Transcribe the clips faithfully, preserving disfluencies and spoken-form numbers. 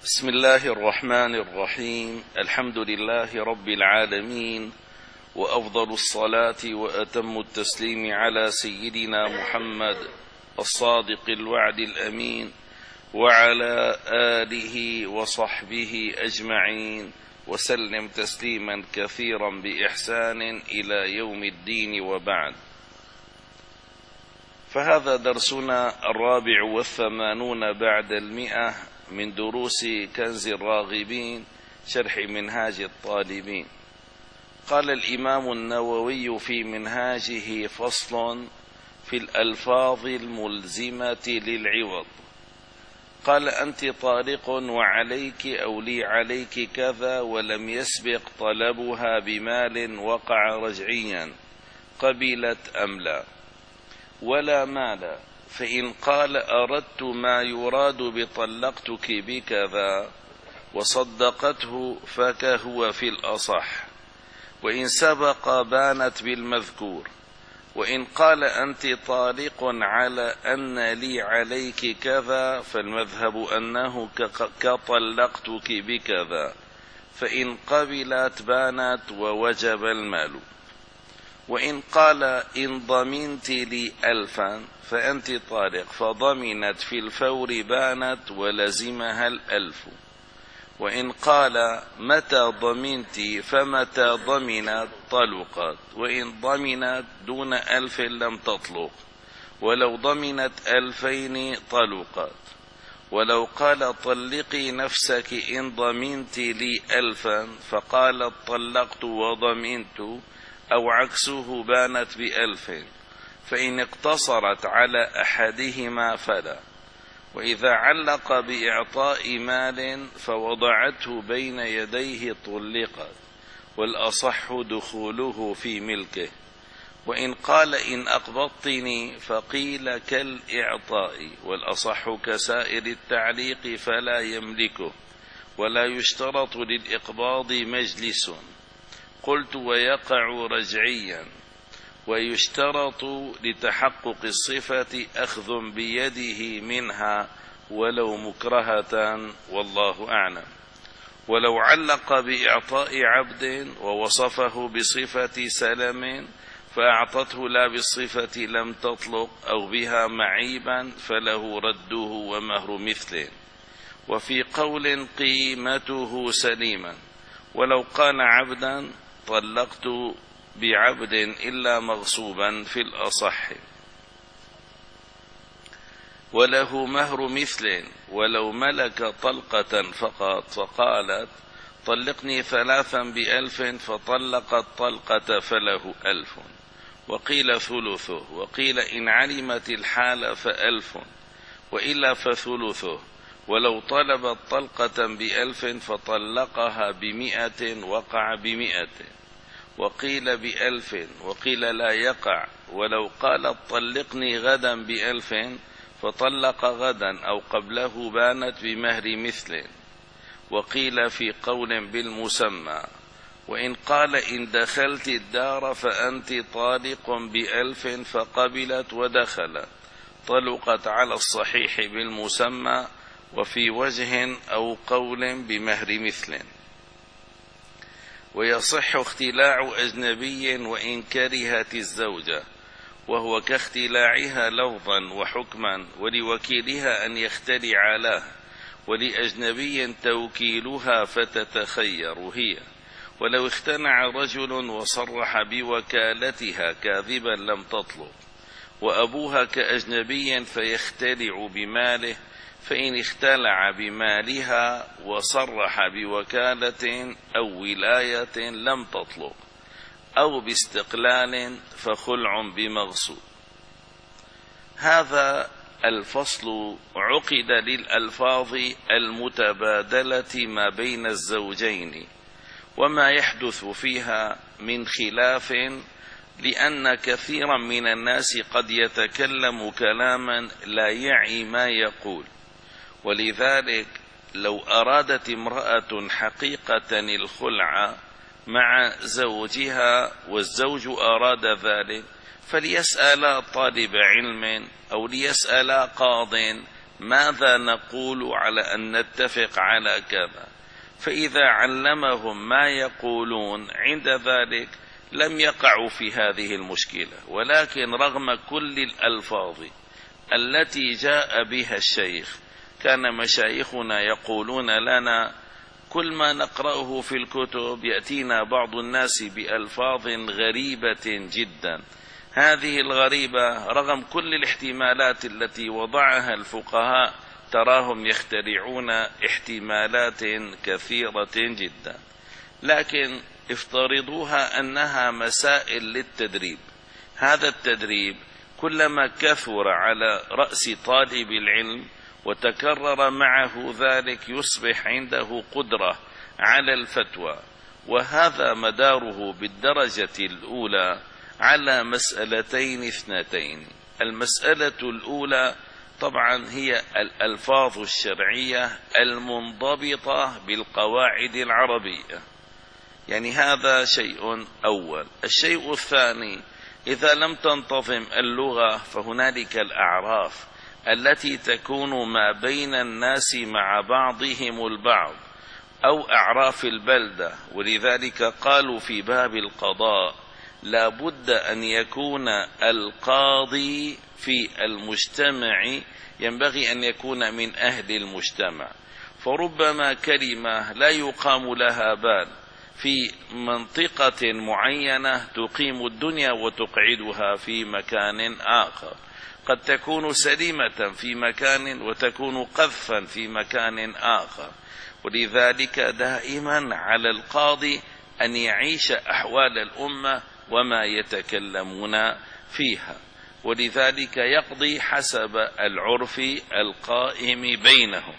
بسم الله الرحمن الرحيم. الحمد لله رب العالمين، وأفضل الصلاة وأتم التسليم على سيدنا محمد الصادق الوعد الأمين، وعلى آله وصحبه أجمعين، وسلم تسليما كثيرا بإحسان إلى يوم الدين، وبعد. فهذا درسنا الرابع والثمانون بعد المئة من دروس كنز الراغبين شرح منهاج الطالبين. قال الإمام النووي في منهاجه: فصل في الألفاظ الملزمة للعوض. قال: أنت طالق وعليك أو لي عليك كذا، ولم يسبق طلبها بمال وقع رجعيا، قبلت أم لا؟ ولا مال. فإن قال: أردت ما يراد بطلقتك بكذا وصدقته فكهو في الأصح، وإن سبق بانت بالمذكور. وإن قال: أنت طالق على أن لي عليك كذا، فالمذهب أنه كطلقتك بكذا، فإن قبلت بانت ووجب المال. وإن قال: إن ضمنت لي ألفا فأنت طالق، فضمنت في الفور بانت ولزمها الألف. وإن قال: متى ضمنت فمتى ضمنت طلقت، وإن ضمنت دون ألف لم تطلق، ولو ضمنت ألفين طلقت. ولو قال: طلقي نفسك إن ضمنت لي ألفا، فقالت طلقت وضمنت، أو عكسه، بانت بألف، فإن اقتصرت على أحدهما فلا. وإذا علق بإعطاء مال فوضعته بين يديه طلقت، والأصح دخوله في ملكه. وإن قال: إن أقبضتني، فقيل كالإعطاء، والأصح كسائر التعليق فلا يملكه، ولا يشترط للإقباض مجلس. قلت: ويقع رجعيا، ويشترط لتحقق الصفة أخذ بيده منها ولو مكرهة، والله أعلم. ولو علق بإعطاء عبد ووصفه بصفة سلم، فأعطته لا بالصفة لم تطلق، أو بها معيبا، فله رده ومهر مثله. وفي قول قيمته سليما. ولو قال عبدا: طلقت بعبد إلا مغصوبا، في الأصح، وله مهر مثل. ولو ملك طلقة فقط، فقالت: طلقني ثلاثا بألف، فطلقت طلقة، فله ألف، وقيل ثلثه. وقيل: إن علمت الحال فألف، وإلا فثلثه. ولو طلبت طلقة بألف فطلقها بمئة، وقع بمئة. وقيل بألف، وقيل لا يقع. ولو قالت: طلقني غدا بألف، فطلق غدا أو قبله، بانت بمهر مثل. وقيل في قول بالمسمى. وإن قال: إن دخلت الدار فأنت طالق بألف، فقبلت ودخلت، طلقت على الصحيح بالمسمى، وفي وجه أو قول بمهر مثل. ويصح اختلاع أجنبي وإن كرهت الزوجة، وهو كاختلاعها لفظا وحكما، ولوكيلها أن يختلع له، ولأجنبي توكيلها فتتخير هي. ولو اختنع رجل وصرح بوكالتها كاذبا لم تطلق. وأبوها كأجنبي فيختلع بماله، فإن اختلع بمالها وصرح بوكالة أو ولاية لم تطلق، أو باستقلال فخلع بمغصوب. هذا الفصل عقد للألفاظ المتبادلة ما بين الزوجين، وما يحدث فيها من خلاف، لأن كثيرا من الناس قد يتكلم كلاما لا يعي ما يقول. ولذلك لو أرادت امرأة حقيقة الخلع مع زوجها والزوج أراد ذلك، فليسأل طالب علم أو ليسأل قاض ماذا نقول على أن نتفق على كذا، فإذا علمهم ما يقولون عند ذلك لم يقعوا في هذه المشكلة. ولكن رغم كل الألفاظ التي جاء بها الشيخ، كان مشايخنا يقولون لنا كل ما نقرأه في الكتب يأتينا بعض الناس بألفاظ غريبة جدا. هذه الغريبة رغم كل الاحتمالات التي وضعها الفقهاء تراهم يخترعون احتمالات كثيرة جدا، لكن افترضوها أنها مسائل للتدريب. هذا التدريب كلما كثر على رأس طالب العلم وتكرر معه ذلك يصبح عنده قدرة على الفتوى. وهذا مداره بالدرجة الأولى على مسألتين اثنتين. المسألة الأولى طبعا هي الألفاظ الشرعية المنضبطة بالقواعد العربية، يعني هذا شيء أول. الشيء الثاني، إذا لم تنتظم اللغة فهنالك الأعراف التي تكون ما بين الناس مع بعضهم البعض، أو أعراف البلدة. ولذلك قالوا في باب القضاء لا بد أن يكون القاضي في المجتمع ينبغي أن يكون من أهل المجتمع، فربما كلمة لا يقام لها بال في منطقة معينة تقيم الدنيا وتقعدها في مكان آخر، قد تكون سليمة في مكان وتكون قذفا في مكان آخر. ولذلك دائما على القاضي أن يعيش أحوال الأمة وما يتكلمون فيها، ولذلك يقضي حسب العرف القائم بينهم.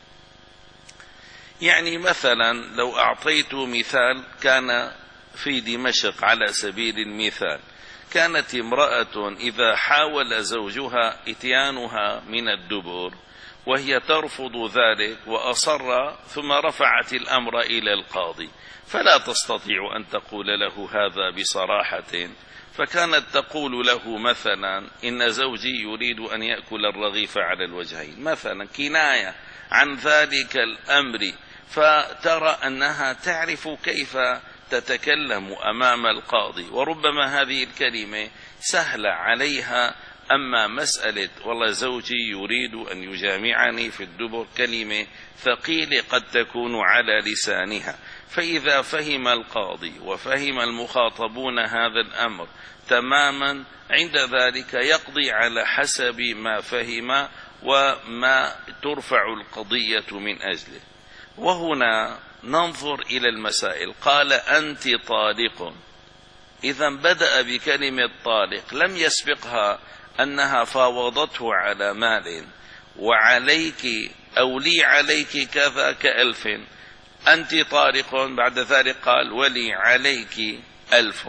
يعني مثلا لو أعطيت مثال كان في دمشق على سبيل المثال، كانت امرأة إذا حاول زوجها إتيانها من الدبر وهي ترفض ذلك وأصر، ثم رفعت الأمر إلى القاضي، فلا تستطيع أن تقول له هذا بصراحة، فكانت تقول له مثلا إن زوجي يريد أن يأكل الرغيف على الوجهين مثلا، كناية عن ذلك الأمر، فترى أنها تعرف كيف تتكلم أمام القاضي، وربما هذه الكلمة سهلة عليها. أما مسألة والله زوجي يريد أن يجامعني في الدبر كلمة ثقيلة قد تكون على لسانها، فإذا فهم القاضي وفهم المخاطبون هذا الأمر تماما عند ذلك يقضي على حسب ما فهم وما ترفع القضية من أجله. وهنا ننظر إلى المسائل. قال أنت طالق، إذا بدأ بكلمة طالق لم يسبقها أنها فاوضته على مال وعليك أو لي عليك كذا كألف، أنت طالق، بعد ذلك قال ولي عليك ألف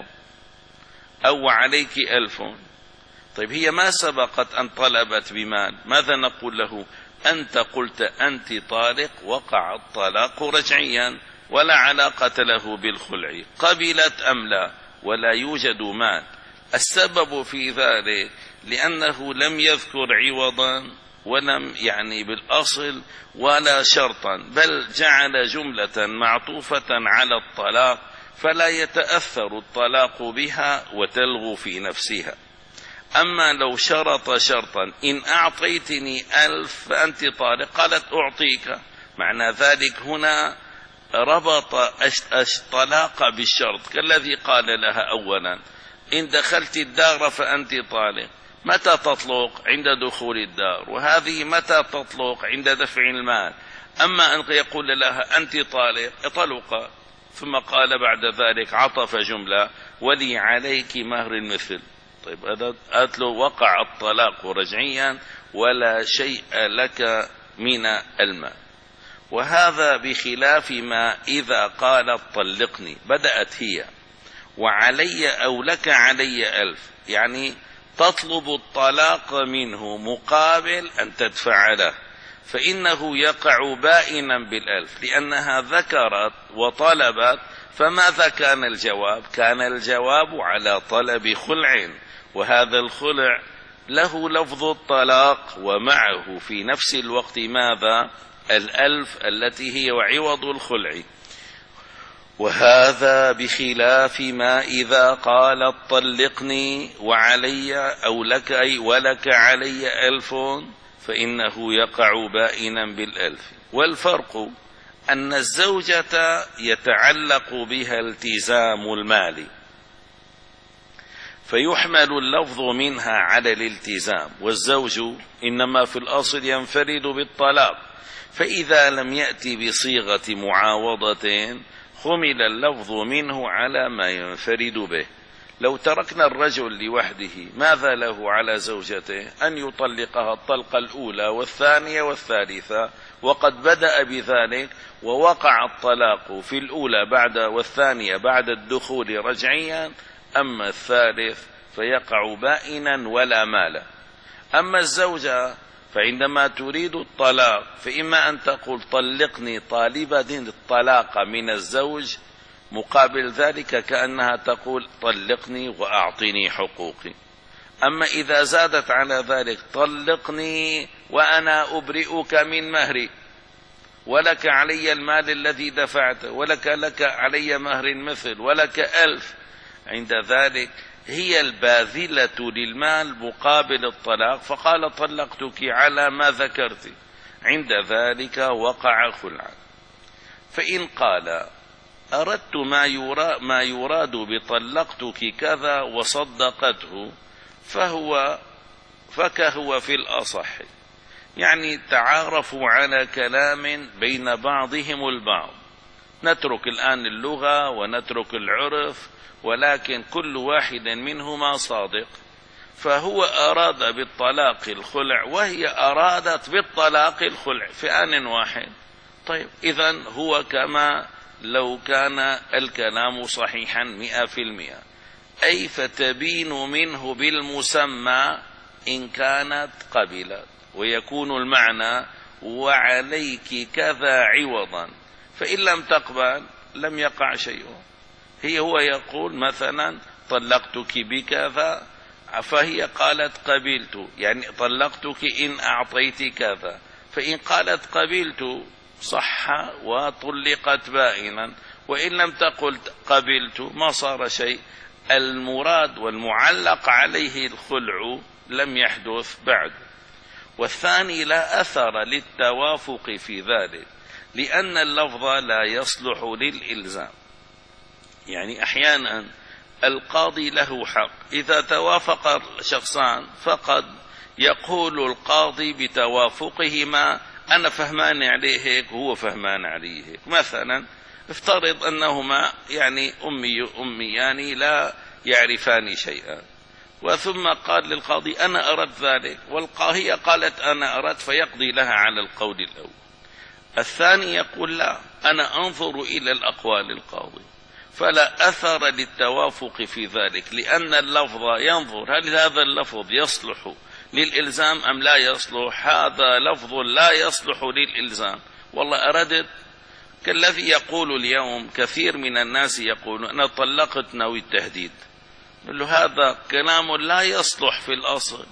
أو عليك ألف. طيب هي ما سبقت أن طلبت بمال، ماذا نقول له؟ أنت قلت أنت طالق، وقع الطلاق رجعيا ولا علاقة له بالخلع، قبلت أم لا؟ ولا يوجد مال. السبب في ذلك لأنه لم يذكر عوضا ولم يعني بالأصل ولا شرطا، بل جعل جملة معطوفة على الطلاق فلا يتأثر الطلاق بها وتلغو في نفسها. أما لو شرط شرطا إن أعطيتني ألف فأنت طالق، قالت أعطيك، معنى ذلك هنا ربط الطلاق بالشرط، كالذي قال لها أولا إن دخلت الدار فأنت طالق. متى تطلق؟ عند دخول الدار، وهذه متى تطلق؟ عند دفع المال. أما أن يقول لها أنت طالق طلق، ثم قال بعد ذلك عطف جملة ولي عليك مهر المثل. طيب قالت له وقع الطلاق رجعيا ولا شيء لك من المال. وهذا بخلاف ما إذا قالت طلقني، بدأت هي وعلي أو لك علي ألف، يعني تطلب الطلاق منه مقابل أن تدفع له، فإنه يقع بائنا بالألف لأنها ذكرت وطلبت. فماذا كان الجواب؟ كان الجواب على طلب خلع، وهذا الخلع له لفظ الطلاق ومعه في نفس الوقت ماذا؟ الألف التي هي وعوض الخلع. وهذا بخلاف ما إذا قال طلقني وعلي أو لك أي ولك علي ألف فإنه يقع بائنا بالألف. والفرق أن الزوجة يتعلق بها التزام المال فيحمل اللفظ منها على الالتزام، والزوج إنما في الأصل ينفرد بالطلاق، فإذا لم يأتي بصيغة معاوضة حمل اللفظ منه على ما ينفرد به. لو تركنا الرجل لوحده ماذا له على زوجته؟ أن يطلقها الطلقة الأولى والثانية والثالثة، وقد بدأ بذلك ووقع الطلاق في الأولى بعد والثانية بعد الدخول رجعيا، أما الثالث فيقع بائنا ولا مال. أما الزوجة فعندما تريد الطلاق فإما أن تقول طلقني طالبة الطلاق من الزوج، مقابل ذلك كأنها تقول طلقني وأعطني حقوقي. أما إذا زادت على ذلك طلقني وأنا أبرئك من مهري ولك علي المال الذي دفعته ولك لك علي مهر مثل ولك ألف، عند ذلك هي الباذلة للمال مقابل الطلاق، فقال طلقتك على ما ذكرت، عند ذلك وقع خلعا. فإن قال أردت ما يراد, ما يراد بطلقتك كذا وصدقته فهو فكهو في الأصح، يعني تعارفوا على كلام بين بعضهم البعض. نترك الآن اللغة ونترك العرف، ولكن كل واحد منهما صادق، فهو أراد بالطلاق الخلع وهي أرادت بالطلاق الخلع في آن واحد. طيب إذن هو كما لو كان الكلام صحيحا مئة في المئة، أي فتبين منه بالمسمى إن كانت قبلت، ويكون المعنى وعليك كذا عوضا، فإن لم تقبل لم يقع شيء. هي هو يقول مثلا طلقتك بكذا، فهي قالت قبلت، يعني طلقتك إن أعطيت كذا، فإن قالت قبلت صح وطلقت بائنا، وإن لم تقل قبلت ما صار شيء. المراد والمعلق عليه الخلع لم يحدث بعد. والثاني لا أثر للتوافق في ذلك، لأن اللفظ لا يصلح للإلزام. يعني أحيانا القاضي له حق، إذا توافق شخصان فقد يقول القاضي بتوافقهما أنا فهمان عليه هيك وهو فهمان عليه هيك. مثلا افترض أنهما يعني أمي أميان لا يعرفان شيئا، وثم قال للقاضي أنا أردت ذلك، والقاهية قالت أنا أردت، فيقضي لها على القول الأول. الثاني يقول لا، أنا أنظر إلى الأقوال القاضي، فلا أثر للتوافق في ذلك، لأن اللفظ ينظر هل هذا اللفظ يصلح للإلزام أم لا يصلح. هذا لفظ لا يصلح للإلزام، والله أردت، كالذي يقول اليوم كثير من الناس يقول أنا طلقت نوي التهديد، يقول له هذا كلام لا يصلح في الأصل.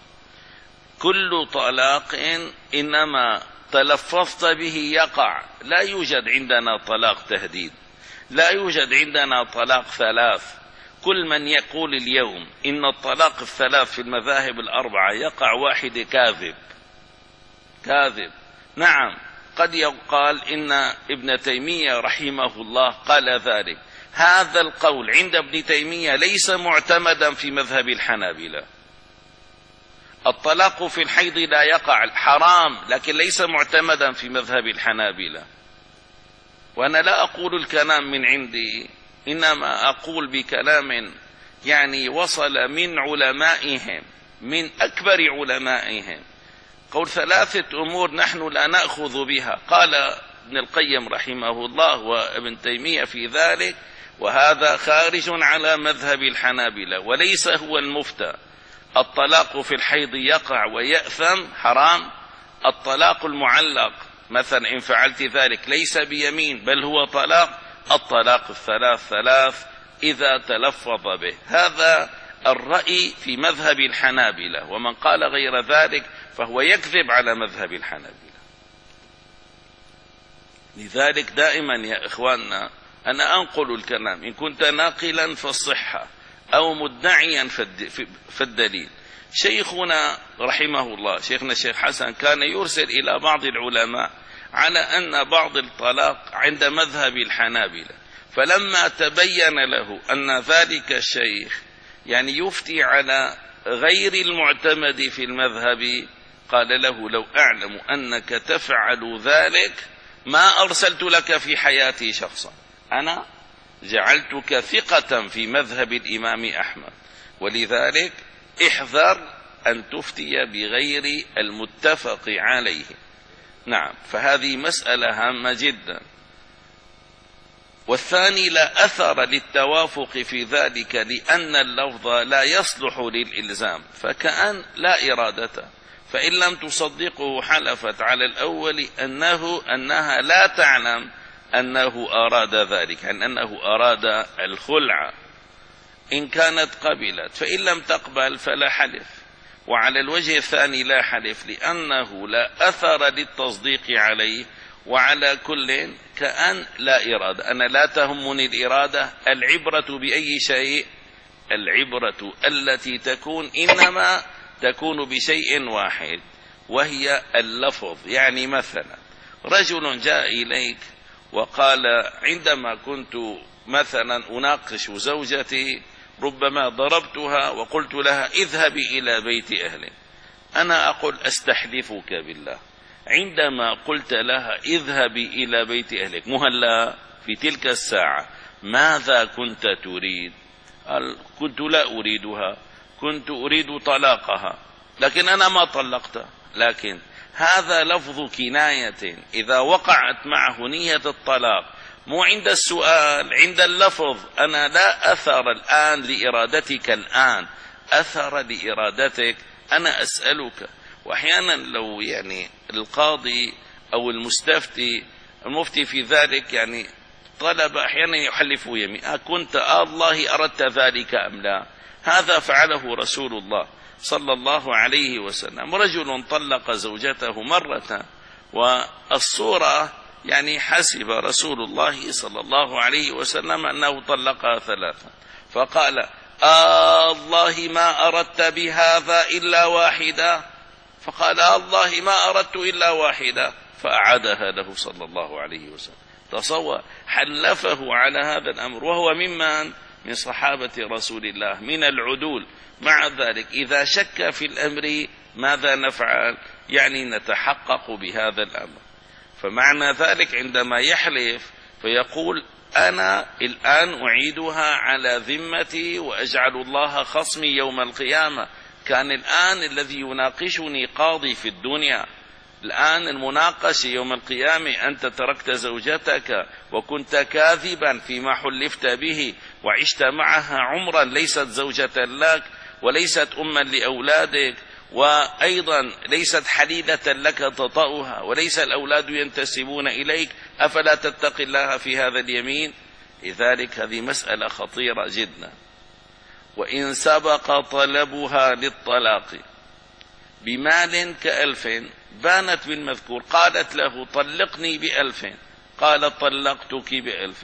كل طلاق إنما تلفظت به يقع، لا يوجد عندنا طلاق تهديد، لا يوجد عندنا طلاق ثلاث. كل من يقول اليوم إن الطلاق الثلاث في المذاهب الأربعة يقع واحد كاذب كاذب. نعم قد يقال إن ابن تيمية رحمه الله قال ذلك، هذا القول عند ابن تيمية ليس معتمدا في مذهب الحنابلة. الطلاق في الحيض لا يقع، حرام، لكن ليس معتمدا في مذهب الحنابلة. وأنا لا أقول الكلام من عندي، إنما أقول بكلام يعني وصل من علمائهم، من أكبر علمائهم. قول ثلاثة أمور نحن لا نأخذ بها، قال ابن القيم رحمه الله وابن تيمية في ذلك، وهذا خارج على مذهب الحنابلة وليس هو المفتى. الطلاق في الحيض يقع ويأثم، حرام. الطلاق المعلق مثلا إن فعلت ذلك ليس بيمين بل هو طلاق. الطلاق الثلاث ثلاث إذا تلفظ به، هذا الرأي في مذهب الحنابلة، ومن قال غير ذلك فهو يكذب على مذهب الحنابلة. لذلك دائما يا إخواننا أنا أنقل الكلام، إن كنت ناقلا فالصحة أو مدعيا فالدليل. شيخنا رحمه الله شيخنا الشيخ حسن كان يرسل إلى بعض العلماء على أن بعض الطلاق عند مذهب الحنابلة، فلما تبين له أن ذلك الشيخ يعني يفتي على غير المعتمد في المذهب قال له لو أعلم أنك تفعل ذلك ما أرسلت لك في حياتي شخصا، أنا جعلتك ثقة في مذهب الإمام أحمد، ولذلك احذر أن تفتي بغير المتفق عليه. نعم، فهذه مسألة هامة جدا. والثاني لا أثر للتوافق في ذلك لأن اللفظ لا يصلح للإلزام، فكأن لا إرادته، فإن لم تصدقه حلفت على الأول أنه أنها لا تعلم أنه أراد ذلك، يعني أنه أراد الخلع. إن كانت قبلت، فإن لم تقبل فلا حلف. وعلى الوجه الثاني لا حلف لأنه لا أثر للتصديق عليه، وعلى كل كأن لا إرادة. أنا لا تهمني الإرادة، العبرة بأي شيء؟ العبرة التي تكون إنما تكون بشيء واحد وهي اللفظ. يعني مثلا رجل جاء إليك وقال عندما كنت مثلا أناقش زوجتي ربما ضربتها وقلت لها اذهبي إلى بيت أهلك، أنا أقول أستحلفك بالله عندما قلت لها اذهبي إلى بيت أهلك مهلا في تلك الساعة ماذا كنت تريد؟ قال كنت لا أريدها، كنت أريد طلاقها، لكن أنا ما طلقتها. لكن هذا لفظ كناية إذا وقعت معه نية الطلاق، مو عند السؤال، عند اللفظ. أنا لا أثر الآن لإرادتك، الآن أثر لإرادتك، أنا أسألك. وأحيانا لو يعني القاضي أو المستفتي المفتي في ذلك يعني طلب أحيانا يحلف يمين، أكنت آه الله أردت ذلك أم لا؟ هذا فعله رسول الله صلى الله عليه وسلم. رجل طلق زوجته مرة، والصورة يعني حسب رسول الله صلى الله عليه وسلم أنه طلقها ثلاثا، فقال آه الله ما أردت بهذا إلا واحدة، فقال آه الله ما أردت إلا واحدة، فأعادها له صلى الله عليه وسلم. تصور، حلفه على هذا الأمر وهو ممن من صحابة رسول الله من العدول. مع ذلك إذا شك في الأمر ماذا نفعل؟ يعني نتحقق بهذا الأمر. فمعنى ذلك عندما يحلف فيقول أنا الآن أعيدها على ذمتي وأجعل الله خصمي يوم القيامة. كان الآن الذي يناقشني قاضي في الدنيا، الآن المناقش يوم القيامة أنت تركت زوجتك وكنت كاذبا فيما حلفت به وعشت معها عمرا، ليست زوجة لك وليست أما لأولادك، وأيضا ليست حليلة لك تطأها، وليس الأولاد ينتسبون إليك، أفلا تتقي الله في هذا اليمين؟ لذلك هذه مسألة خطيرة جدا. وإن سبق طلبها للطلاق بمال كألف بانت بالمذكور، قالت له طلقني بألف، قال طلقتك بألف،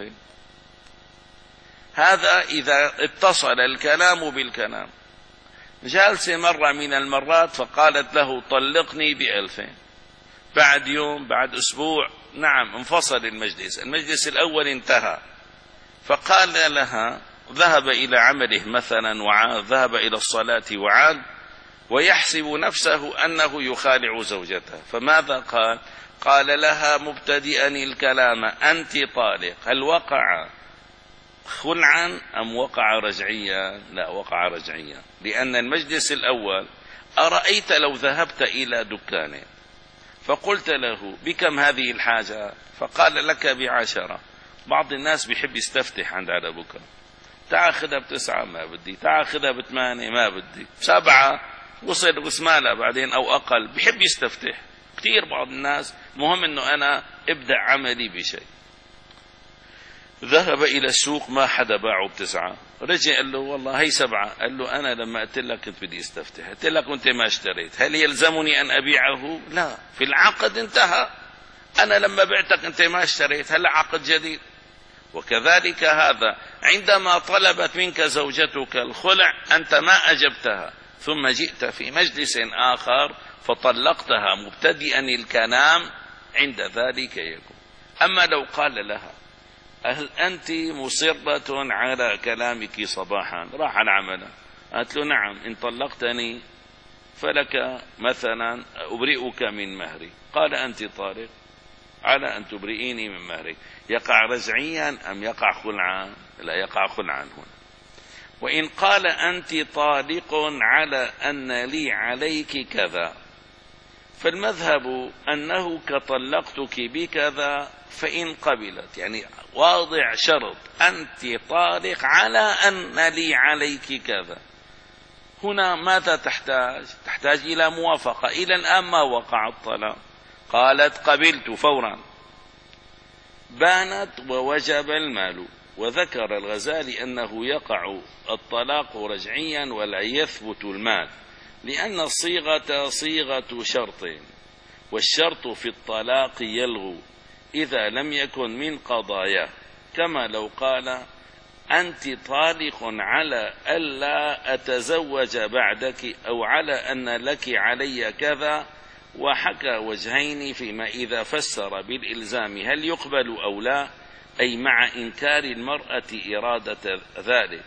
هذا إذا اتصل الكلام بالكلام. جالسة مرة من المرات فقالت له طلقني بألف، بعد يوم بعد أسبوع نعم انفصل المجلس، المجلس الأول انتهى، فقال لها ذهب إلى عمله مثلا وعاد، ذهب إلى الصلاة وعاد، ويحسب نفسه أنه يخالع زوجته، فماذا قال؟ قال لها مبتدئا الكلام أنت طالق، هل وقع خلعا أم وقع رجعيا؟ لا، وقع رجعيا، لأن المجلس الأول أرأيت لو ذهبت إلى دكانه فقلت له بكم هذه الحاجة؟ فقال لك بعشرة. بعض الناس بيحب يستفتح عند على بكرة، تعال خذها بتسعة ما بدي، تعال خذها بثمانية ما بدي، سبعة وصل رسمالة بعدين أو أقل، بيحب يستفتح كثير بعض الناس. مهم أنه أنا ابدأ عملي بشيء. ذهب إلى السوق ما حدا باعه بتسعة، رجع قال له والله هي سبعة. قال له أنا لما قلت لك كنت بدي استفتح، قلت لك وأنت ما اشتريت، هل يلزمني أن أبيعه؟ لا، في العقد انتهى. أنا لما بعتك أنت ما اشتريت، هل عقد جديد. وكذلك هذا عندما طلبت منك زوجتك الخلع أنت ما أجبتها، ثم جئت في مجلس آخر فطلقتها مبتدئا الكلام، عند ذلك يكون. أما لو قال لها هل أنت مصرة على كلامك صباحا، راح العمل، قالت له نعم، إن طلقتني فلك مثلا أبرئك من مهري، قال أنت طالق على أن تبرئيني من مهري، يقع رجعيا أم يقع خلعا؟ لا، يقع خلعا هنا. وإن قال أنت طالق على أن لي عليك كذا، فالمذهب أنه كطلقتك بكذا، فإن قبلت يعني واضع شرط أنت طالق على أن لي عليك كذا، هنا ماذا تحتاج؟ تحتاج إلى موافقة. إلى الآن ما وقع الطلاق، قالت قبلت فورا، بانت ووجب المال. وذكر الغزالي أنه يقع الطلاق رجعيا ولا يثبت المال، لأن الصيغة صيغة شرط، والشرط في الطلاق يلغو إذا لم يكن من قضاياه، كما لو قال أنت طالق على ألا أتزوج بعدك، أو على أن لك علي كذا، وحكى وجهين فيما إذا فسر بالإلزام هل يقبل أو لا، أي مع إنكار المرأة إرادة ذلك،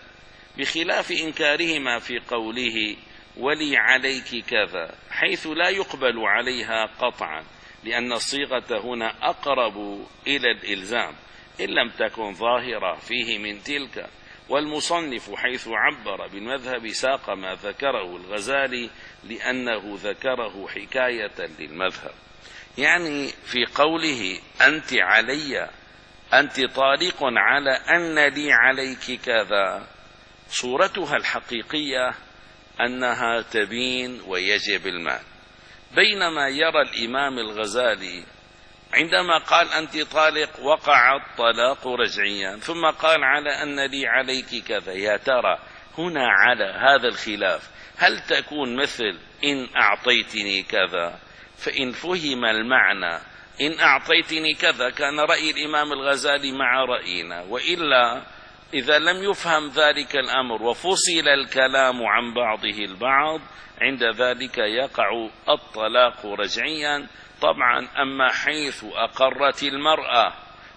بخلاف إنكارهما في قوله ولي عليك كذا، حيث لا يقبل عليها قطعا، لأن الصيغة هنا أقرب إلى الإلزام إن لم تكن ظاهرة فيه من تلك. والمصنف حيث عبر بالمذهب ساق ما ذكره الغزالي لأنه ذكره حكاية للمذهب، يعني في قوله أنت علي، أنت طالق على أن لي عليك كذا، صورتها الحقيقية أنها تبين ويجب المال، بينما يرى الإمام الغزالي عندما قال أنت طالق وقع الطلاق رجعيا، ثم قال على أن لي عليك كذا. يا ترى هنا على هذا الخلاف هل تكون مثل إن أعطيتني كذا؟ فإن فهم المعنى إن أعطيتني كذا كان رأي الإمام الغزالي مع رأينا، وإلا إذا لم يفهم ذلك الأمر وفصل الكلام عن بعضه البعض، عند ذلك يقع الطلاق رجعيا. طبعا أما حيث أقرت المرأة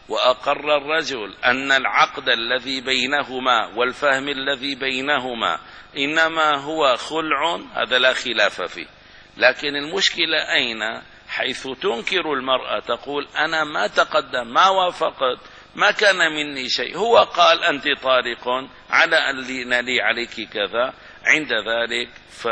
وأقر الرجل أن العقد الذي بينهما والفهم الذي بينهما إنما هو خلع، هذا لا خلاف فيه. لكن المشكلة أين؟ حيث تنكر المرأة، تقول أنا ما تقدم، ما وافقت، ما كان مني شيء، هو قال أنت طالق على أن لي عليك كذا، عند ذلك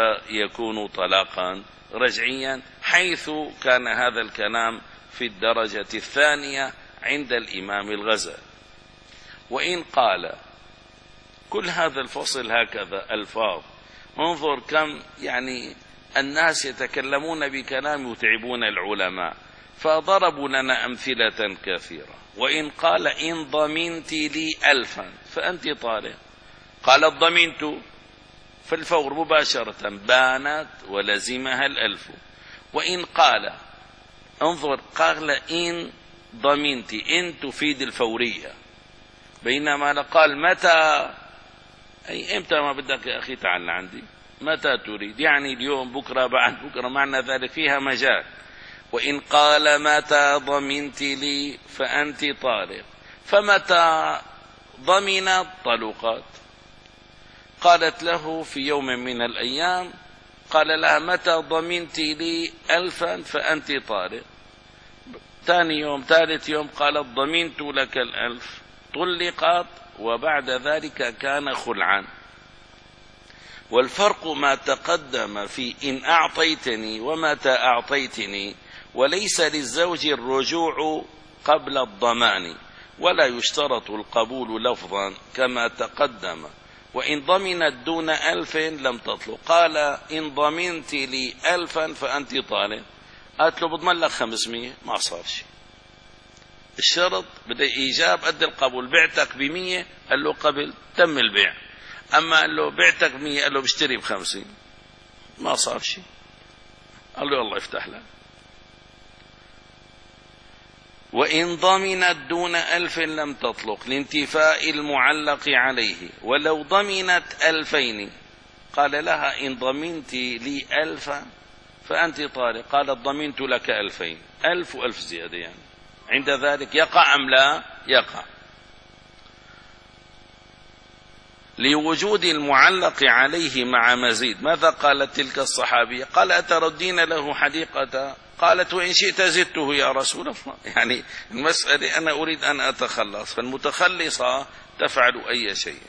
فيكون طلاقا رجعيا، حيث كان هذا الكلام في الدرجة الثانية عند الإمام الغزالي. وإن قال كل هذا الفصل هكذا ألفاظ، انظر كم يعني الناس يتكلمون بكلام يتعبون العلماء، فضربوا لنا أمثلة كثيرة. وإن قال إن ضمنت لي ألفا فأنت طالق، قالت ضمنت، فالفور مباشرة بانت ولزمها الألف. وإن قال انظر قال إن ضمنت، إن تفيد الفورية، بينما قال متى، أي إمتى ما بدك يا أخي تعال عندي، متى تريد، يعني اليوم بكرة بعد بكرة، معنى ذلك فيها مجال. وإن قال متى ضمنت لي فأنت طالق، فمتى ضمنت طلقت، قالت له في يوم من الأيام، قال لها متى ضمنت لي ألفا فأنت طالق، ثاني يوم ثالث يوم قالت ضمنت لك الألف، طلقت، وبعد ذلك كان خلعا. والفرق ما تقدم في إن أعطيتني ومتى أعطيتني، وليس للزوج الرجوع قبل الضمان، ولا يشترط القبول لفظا كما تقدم. وإن ضمنت دون ألف لم تطلق، قال إن ضمنت لي ألفا فأنت طالق، قالت له بضمن لك خمسمية، ما صار شيء، الشرط بده إيجاب قد القبول. بعتك بمية، قال له قبل، تم البيع. أما قال له بعتك بمية، قال له بشتري بخمسين، ما صار شيء. قال له الله يفتح لك. وإن ضمنت دون ألف لم تطلق لانتفاء المعلق عليه، ولو ضمنت ألفين قال لها إن ضمنت لي ألفا فأنت طالق، قالت ضمنت لك ألفين، ألف وألف زيادة، يعني عند ذلك يقع أم لا يقع؟ لوجود المعلق عليه مع مزيد. ماذا قالت تلك الصحابية؟ قال أتردين له حديقة؟ قالت وإن شئت زدته يا رسول الله. يعني المسألة أنا أريد أن أتخلص، فالمتخلصة تفعل أي شيء.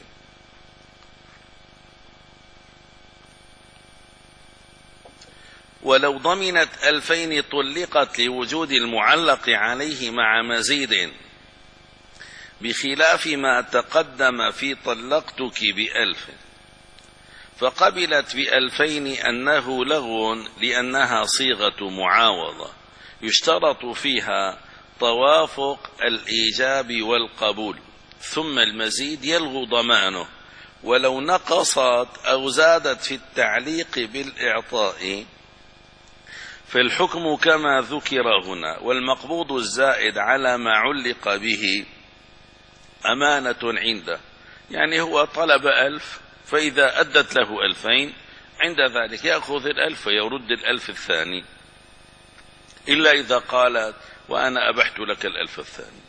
ولو ضمنت ألفين طلقت لوجود المعلق عليه مع مزيد، بخلاف ما تقدم في طلقتك بألف، فقبلت بألفين أنه لغو لأنها صيغة معاوضة يشترط فيها توافق الإيجاب والقبول، ثم المزيد يلغو ضمانه. ولو نقصت أو زادت في التعليق بالإعطاء فالحكم كما ذكر هنا، والمقبوض الزائد على ما علق به أمانة عنده. يعني هو طلب ألف، فإذا أدت له ألفين عند ذلك يأخذ الألف ويرد الألف الثاني، إلا إذا قالت وأنا أبحت لك الألف الثاني.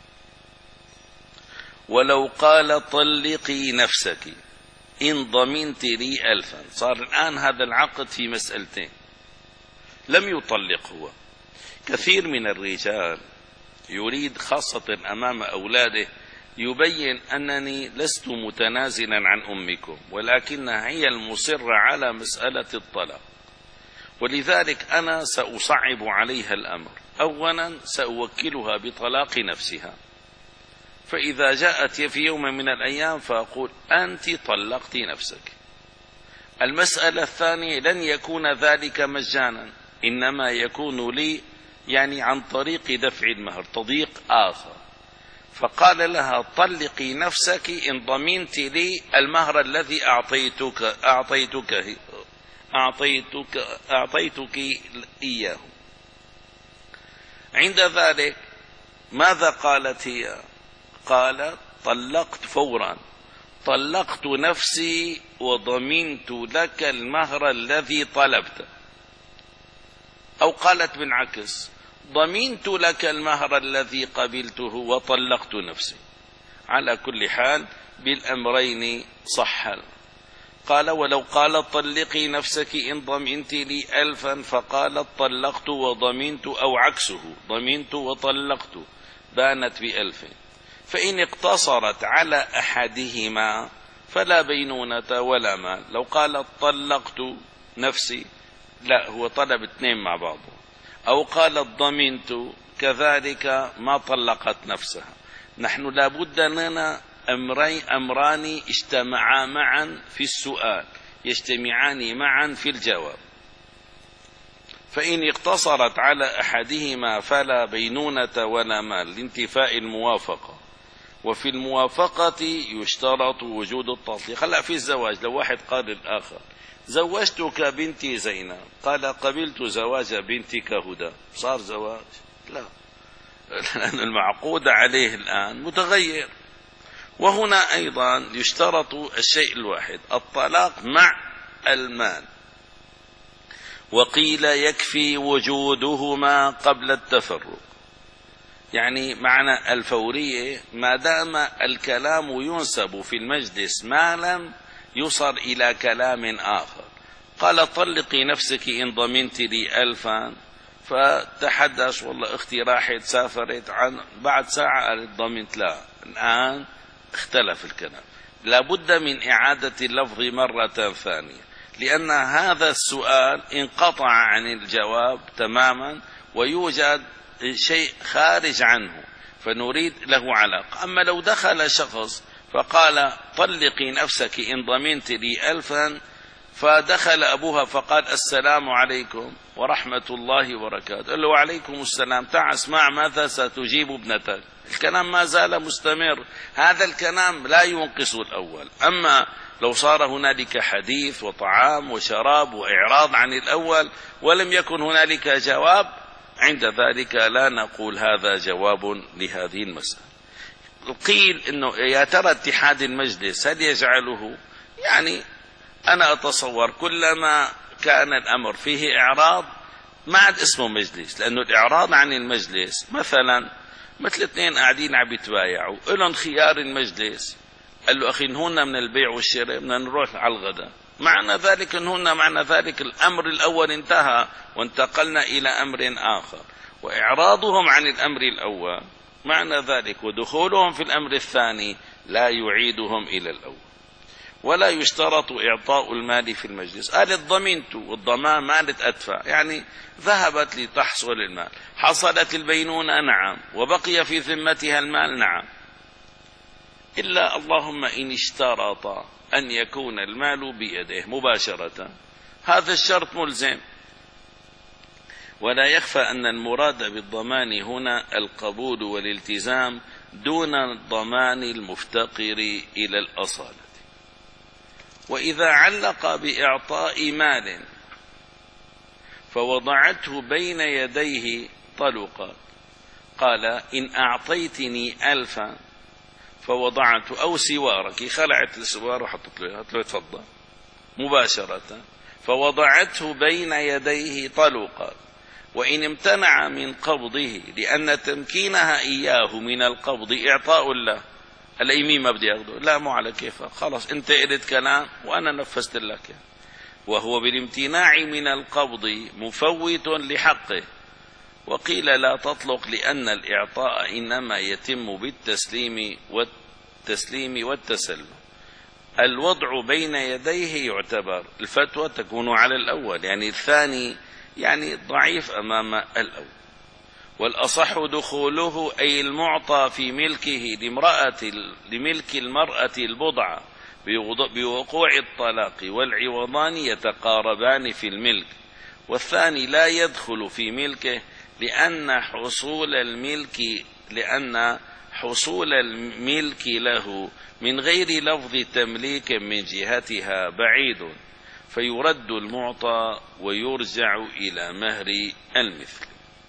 ولو قال طلقي نفسك إن ضمنت لي ألفا، صار الآن هذا العقد في مسألتين، لم يطلق هو. كثير من الرجال يريد خاصة أمام أولاده يبين أنني لست متنازلا عن أمكم، ولكنها هي المصرة على مسألة الطلاق، ولذلك أنا سأصعب عليها الأمر. أولا سأوكلها بطلاق نفسها، فإذا جاءت في يوم من الأيام فأقول أنت طلقت نفسك. المسألة الثانية لن يكون ذلك مجانا، إنما يكون لي يعني عن طريق دفع المهر، تضييق آخر. فقال لها طلقي نفسك إن ضمنت لي المهر الذي أعطيتك أعطيتك أعطيتك أعطيتك إياه. عند ذلك ماذا قالت هي؟ قالت طلقت فورا، طلقت نفسي وضمنت لك المهر الذي طلبته. أو قالت بالعكس ضمنت لك المهر الذي قبلته وطلقت نفسي. على كل حال بالأمرين صح. قال ولو قال طلقي نفسك إن ضمنت لي ألفا فقالت طلقت وضمنت، أو عكسه ضمنت وطلقت، بانت بألف. فإن اقتصرت على أحدهما فلا بينونة ولا مال. لو قالت طلقت نفسي، لا، هو طلب اثنين مع بعضهم. أو قالت ضمنت كذلك ما طلقت نفسها. نحن لابد لنا أمرين أمران اجتمعا معا في السؤال، يجتمعان معا في الجواب. فإن اقتصرت على أحدهما فلا بينونة ولا مال لانتفاء الموافقة. وفي الموافقة يشترط وجود التطليق. هلا في الزواج لو واحد قال للآخر زوجتك بنتي زينب، قال قبلت زواج بنتك هدى، صار زواج؟ لا، لأن المعقود عليه الآن متغير. وهنا أيضا يشترط الشيء الواحد، الطلاق مع المال. وقيل يكفي وجودهما قبل التفرق، يعني معنى الفورية ما دام الكلام ينسب في المجلس ما لم يصل إلى كلام آخر. قال طلقي نفسك إن ضمنت لي ألفا، فتحدث والله أختي راحت سافرت، عن بعد ساعة قالت ضمنت، لا، الآن اختلف الكلام. لابد من إعادة اللفظ مرة ثانية، لأن هذا السؤال انقطع عن الجواب تماما ويوجد شيء خارج عنه، فنريد له علاقة. أما لو دخل شخص فقال طلقي نفسك إن ضمنت لي ألفا، فدخل أبوها فقال السلام عليكم ورحمة الله وبركاته، قال له وعليكم السلام، تعال اسمع ماذا ستجيب ابنتك. الكلام ما زال مستمر، هذا الكلام لا ينقص الأول. أما لو صار هنالك حديث وطعام وشراب وإعراض عن الأول ولم يكن هنالك جواب، عند ذلك لا نقول هذا جواب لهذه المسألة. قيل إنه يا ترى اتحاد المجلس هل يجعله، يعني أنا أتصور كلما كان الأمر فيه إعراض ما عاد اسمه مجلس، لأنه الإعراض عن المجلس مثلا مثل اثنين قاعدين عم يتبايعوا إلهم خيار المجلس، قال له أخي انهونا من البيع والشراء بدنا نروح على الغداء، معنى ذلك انهونا، معنى ذلك الأمر الأول انتهى وانتقلنا إلى أمر آخر. وإعراضهم عن الأمر الأول معنى ذلك ودخولهم في الأمر الثاني لا يعيدهم إلى الأول. ولا يشترط إعطاء المال في المجلس. قالت ضمنت، والضمان مالت أدفع، يعني ذهبت لتحصل المال، حصلت البينونة نعم، وبقي في ذمتها المال نعم، إلا اللهم إن اشترط أن يكون المال بيده مباشرة، هذا الشرط ملزم. ولا يخفى أن المراد بالضمان هنا القبول والالتزام دون ضمان المفتقر إلى الأصالة. وإذا علق بإعطاء مال فوضعته بين يديه طلقا، قال إن أعطيتني ألفا فوضعت، أو سوارك، خلعت السوار وحطت له، قلت له تفضل مباشرة، فوضعته بين يديه طلقا، وإن امتنع من قبضه لأن تمكينها إياه من القبض إعطاء له، الأيمين ما بدي أخذه، لا مو على كيفك، خلاص أنت قلت كلام وأنا نفذت لك، وهو بالامتناع من القبض مفوت لحقه. وقيل لا تطلق لأن الإعطاء إنما يتم بالتسليم والتسليم والتسلم. الوضع بين يديه يعتبر، الفتوى تكون على الأول، يعني الثاني يعني ضعيف أمام الأول. والأصح دخوله أي المعطى في ملكه لامرأة لملك المرأة البضعة بوقوع الطلاق، والعوضان يتقاربان في الملك، والثاني لا يدخل في ملكه لأن حصول الملك لأن حصول الملك له من غير لفظ تمليك من جهتها بعيد، فيرد المعطى ويرجع إلى مهر المثل.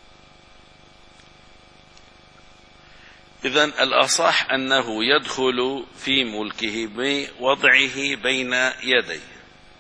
إذن الأصح أنه يدخل في ملكه بوضعه بين يديه.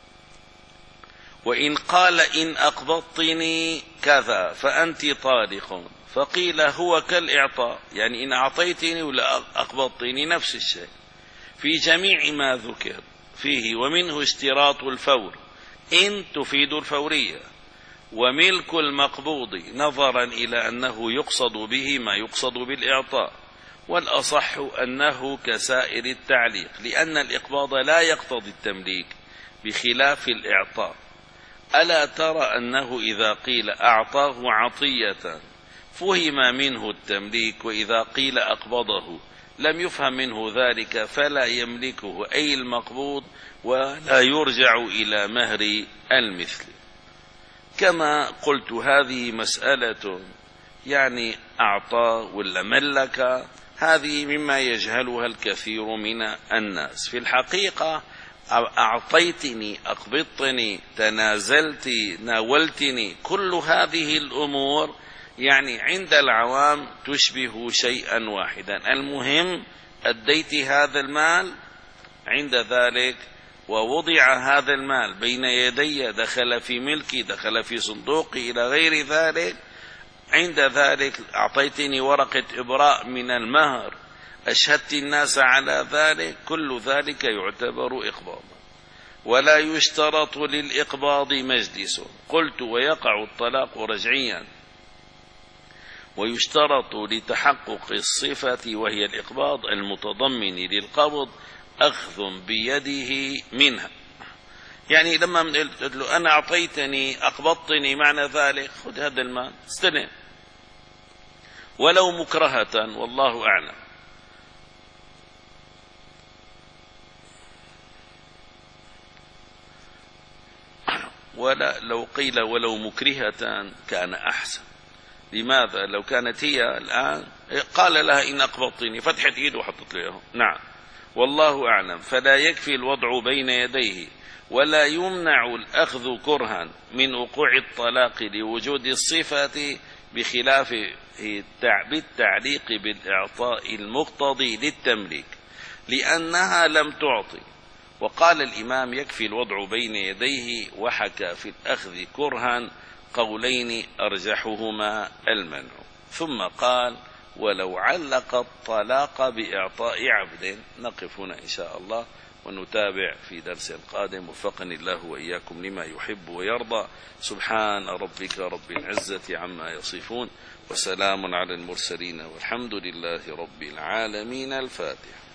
وإن قال إن أقبضتني كذا فأنت طالق، فقيل هو كالإعطاء، يعني إن أعطيتني ولا أقبضتني نفس الشيء في جميع ما ذكر فيه، ومنه اشتراط الفور إن تفيد الفورية، وملك المقبوض نظرا إلى أنه يقصد به ما يقصد بالإعطاء. والأصح أنه كسائر التعليق، لأن الإقباض لا يقتضي التمليك بخلاف الإعطاء. ألا ترى أنه إذا قيل أعطاه عطية فهم منه التمليك، وإذا قيل أقبضه لم يفهم منه ذلك فلا يملكه أي المقبوض، ولا يرجع إلى مهر المثل. كما قلت هذه مسألة يعني أعطى ولا ملك، هذه مما يجهلها الكثير من الناس. في الحقيقة أعطيتني، أقبضتني، تنازلتي، ناولتني، كل هذه الأمور يعني عند العوام تشبه شيئا واحدا. المهم أديت هذا المال، عند ذلك ووضع هذا المال بين يدي، دخل في ملكي، دخل في صندوقي إلى غير ذلك، عند ذلك أعطيتني ورقة إبراء من المهر، أشهدت الناس على ذلك، كل ذلك يعتبر إقباضا. ولا يشترط للإقباض مجلس. قلت ويقع الطلاق رجعيا، ويشترط لتحقق الصفة وهي الإقباض المتضمن للقبض أخذ بيده منها. يعني لما قلت له أنا أعطيتني أقبضتني، معنى ذلك خذ هذا المال استلم، ولو مكرهة والله أعلم. ولا لو قيل ولو مكرهة كان أحسن، لماذا؟ لو كانت هي الآن قال لها إن أقبضتني، فتحت إيده وحطت له. نعم، والله أعلم. فلا يكفي الوضع بين يديه، ولا يمنع الأخذ كرها من وقوع الطلاق لوجود الصفة، بخلاف بالتعليق بالإعطاء المقتضي للتمليك، لأنها لم تعطي. وقال الإمام يكفي الوضع بين يديه، وحكى في الأخذ كرها قولين أرجحهما المنع. ثم قال ولو علق الطلاق بإعطاء عبد. نقف هنا إن شاء الله ونتابع في درس قادم، وفقني الله وإياكم لما يحب ويرضى. سبحان ربك رب العزة عما يصفون، وسلام على المرسلين، والحمد لله رب العالمين. الفاتحة.